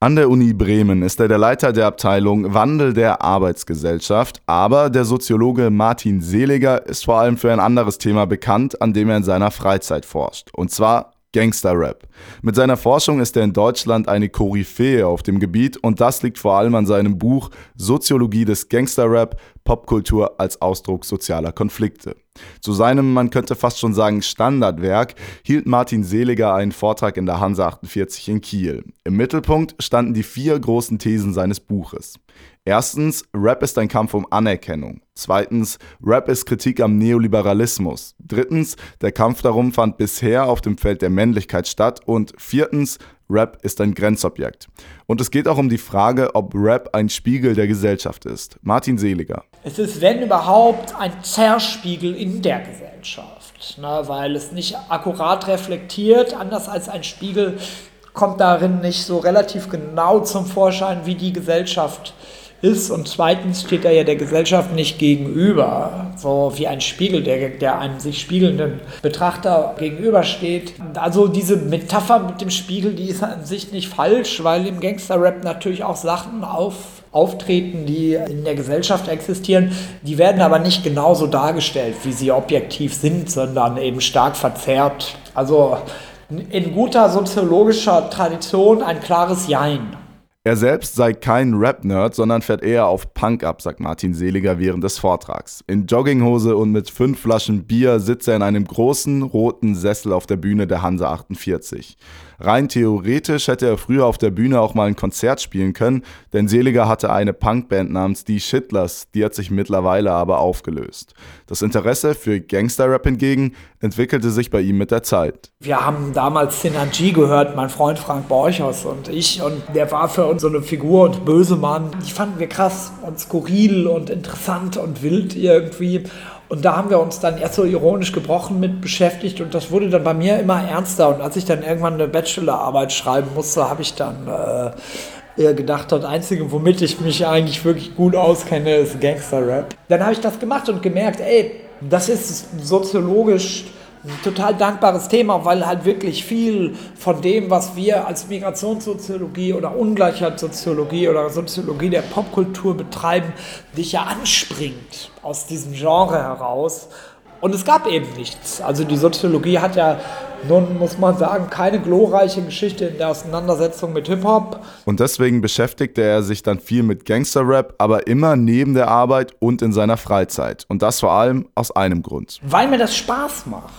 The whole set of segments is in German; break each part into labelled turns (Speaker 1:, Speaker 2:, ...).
Speaker 1: An der Uni Bremen ist er der Leiter der Abteilung Wandel der Arbeitsgesellschaft, aber der Soziologe Martin Seeliger ist vor allem für ein anderes Thema bekannt, an dem er in seiner Freizeit forscht, und zwar Gangster-Rap. Mit seiner Forschung ist er in Deutschland eine Koryphäe auf dem Gebiet und das liegt vor allem an seinem Buch Soziologie des Gangster-Rap, Popkultur als Ausdruck sozialer Konflikte. Zu seinem, man könnte fast schon sagen, Standardwerk hielt Martin Seeliger einen Vortrag in der Hansa 48 in Kiel. Im Mittelpunkt standen die 4 großen Thesen seines Buches. Erstens, Rap ist ein Kampf um Anerkennung. Zweitens, Rap ist Kritik am Neoliberalismus. Drittens, der Kampf darum fand bisher auf dem Feld der Männlichkeit statt. Und viertens, Rap ist ein Grenzobjekt. Und es geht auch um die Frage, ob Rap ein Spiegel der Gesellschaft ist. Martin Seeliger.
Speaker 2: Es ist, wenn überhaupt, ein Zerspiegel in der Gesellschaft, weil es nicht akkurat reflektiert, anders als ein Spiegel kommt darin nicht so relativ genau zum Vorschein, wie die Gesellschaft ist, und zweitens steht er ja der Gesellschaft nicht gegenüber, so wie ein Spiegel, der einem sich spiegelnden Betrachter gegenübersteht. Also diese Metapher mit dem Spiegel, die ist an sich nicht falsch, weil im Gangster-Rap natürlich auch Sachen auftreten, die in der Gesellschaft existieren, die werden aber nicht genauso dargestellt, wie sie objektiv sind, sondern eben stark verzerrt. Also in guter soziologischer Tradition ein klares Jein.
Speaker 1: Er selbst sei kein Rap-Nerd, sondern fährt eher auf Punk ab, sagt Martin Seeliger während des Vortrags. In Jogginghose und mit 5 Flaschen Bier sitzt er in einem großen roten Sessel auf der Bühne der Hansa 48. Rein theoretisch hätte er früher auf der Bühne auch mal ein Konzert spielen können, denn Seeliger hatte eine Punkband namens Die Shitlers, die hat sich mittlerweile aber aufgelöst. Das Interesse für Gangster-Rap hingegen entwickelte sich bei ihm mit der Zeit.
Speaker 2: Wir haben damals Synergy gehört, mein Freund Frank Borchers und ich, und der war für uns so eine Figur und böse Mann. Die fanden wir krass und skurril und interessant und wild irgendwie. Und da haben wir uns dann erst so ironisch gebrochen mit beschäftigt und das wurde dann bei mir immer ernster. Und als ich dann irgendwann eine Bachelorarbeit schreiben musste, habe ich dann gedacht, das Einzige, womit ich mich eigentlich wirklich gut auskenne, ist Gangster-Rap. Dann habe ich das gemacht und gemerkt, das ist soziologisch ein total dankbares Thema, weil halt wirklich viel von dem, was wir als Migrationssoziologie oder Ungleichheitssoziologie oder Soziologie der Popkultur betreiben, dich ja anspringt aus diesem Genre heraus. Und es gab eben nichts. Also die Soziologie hat ja nun, muss man sagen, keine glorreiche Geschichte in der Auseinandersetzung mit Hip-Hop.
Speaker 1: Und deswegen beschäftigte er sich dann viel mit Gangster-Rap, aber immer neben der Arbeit und in seiner Freizeit. Und das vor allem aus einem Grund.
Speaker 2: Weil mir das Spaß macht.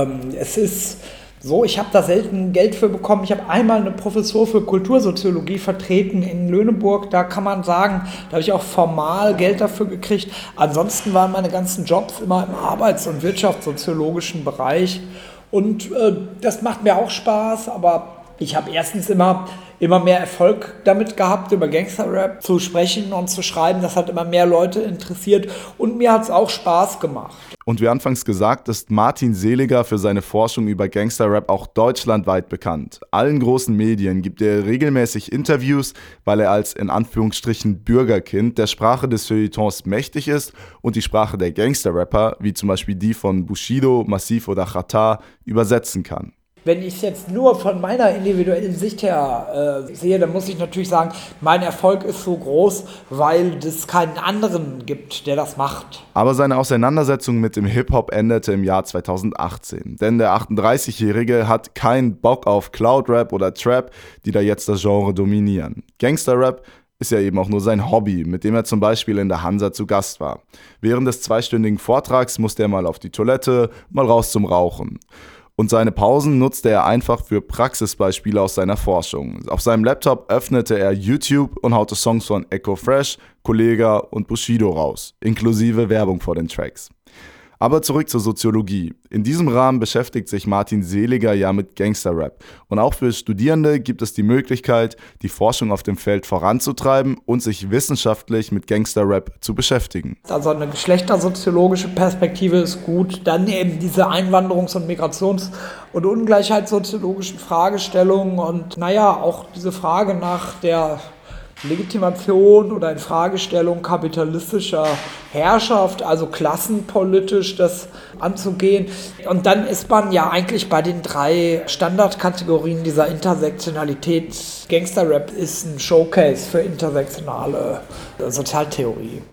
Speaker 2: Es ist so, ich habe da selten Geld für bekommen. Ich habe einmal eine Professur für Kultursoziologie vertreten in Lüneburg. Da kann man sagen, da habe ich auch formal Geld dafür gekriegt. Ansonsten waren meine ganzen Jobs immer im arbeits- und wirtschaftssoziologischen Bereich. Und das macht mir auch Spaß, aber ich habe erstens immer mehr Erfolg damit gehabt, über Gangster-Rap zu sprechen und zu schreiben. Das hat immer mehr Leute interessiert und mir hat es auch Spaß gemacht.
Speaker 1: Und wie anfangs gesagt, ist Martin Seeliger für seine Forschung über Gangster-Rap auch deutschlandweit bekannt. Allen großen Medien gibt er regelmäßig Interviews, weil er als in Anführungsstrichen Bürgerkind der Sprache des Feuilletons mächtig ist und die Sprache der Gangster-Rapper, wie zum Beispiel die von Bushido, Massiv oder Xatar, übersetzen kann.
Speaker 2: Wenn ich es jetzt nur von meiner individuellen Sicht her sehe, dann muss ich natürlich sagen, mein Erfolg ist so groß, weil es keinen anderen gibt, der das macht.
Speaker 1: Aber seine Auseinandersetzung mit dem Hip-Hop endete im Jahr 2018. Denn der 38-Jährige hat keinen Bock auf Cloud-Rap oder Trap, die da jetzt das Genre dominieren. Gangster-Rap ist ja eben auch nur sein Hobby, mit dem er zum Beispiel in der Hansa zu Gast war. Während des 2-stündigen Vortrags musste er mal auf die Toilette, mal raus zum Rauchen. Und seine Pausen nutzte er einfach für Praxisbeispiele aus seiner Forschung. Auf seinem Laptop öffnete er YouTube und haute Songs von Echo Fresh, Kollega und Bushido raus, inklusive Werbung vor den Tracks. Aber zurück zur Soziologie. In diesem Rahmen beschäftigt sich Martin Seeliger ja mit Gangster-Rap. Und auch für Studierende gibt es die Möglichkeit, die Forschung auf dem Feld voranzutreiben und sich wissenschaftlich mit Gangster-Rap zu beschäftigen.
Speaker 2: Also eine geschlechtersoziologische Perspektive ist gut. Dann eben diese Einwanderungs- und Migrations- und Ungleichheitssoziologischen Fragestellungen und auch diese Frage nach der Legitimation oder Infragestellung kapitalistischer Herrschaft, also klassenpolitisch das anzugehen. Und dann ist man ja eigentlich bei den 3 Standardkategorien dieser Intersektionalität. Gangsterrap ist ein Showcase für intersektionale Sozialtheorie.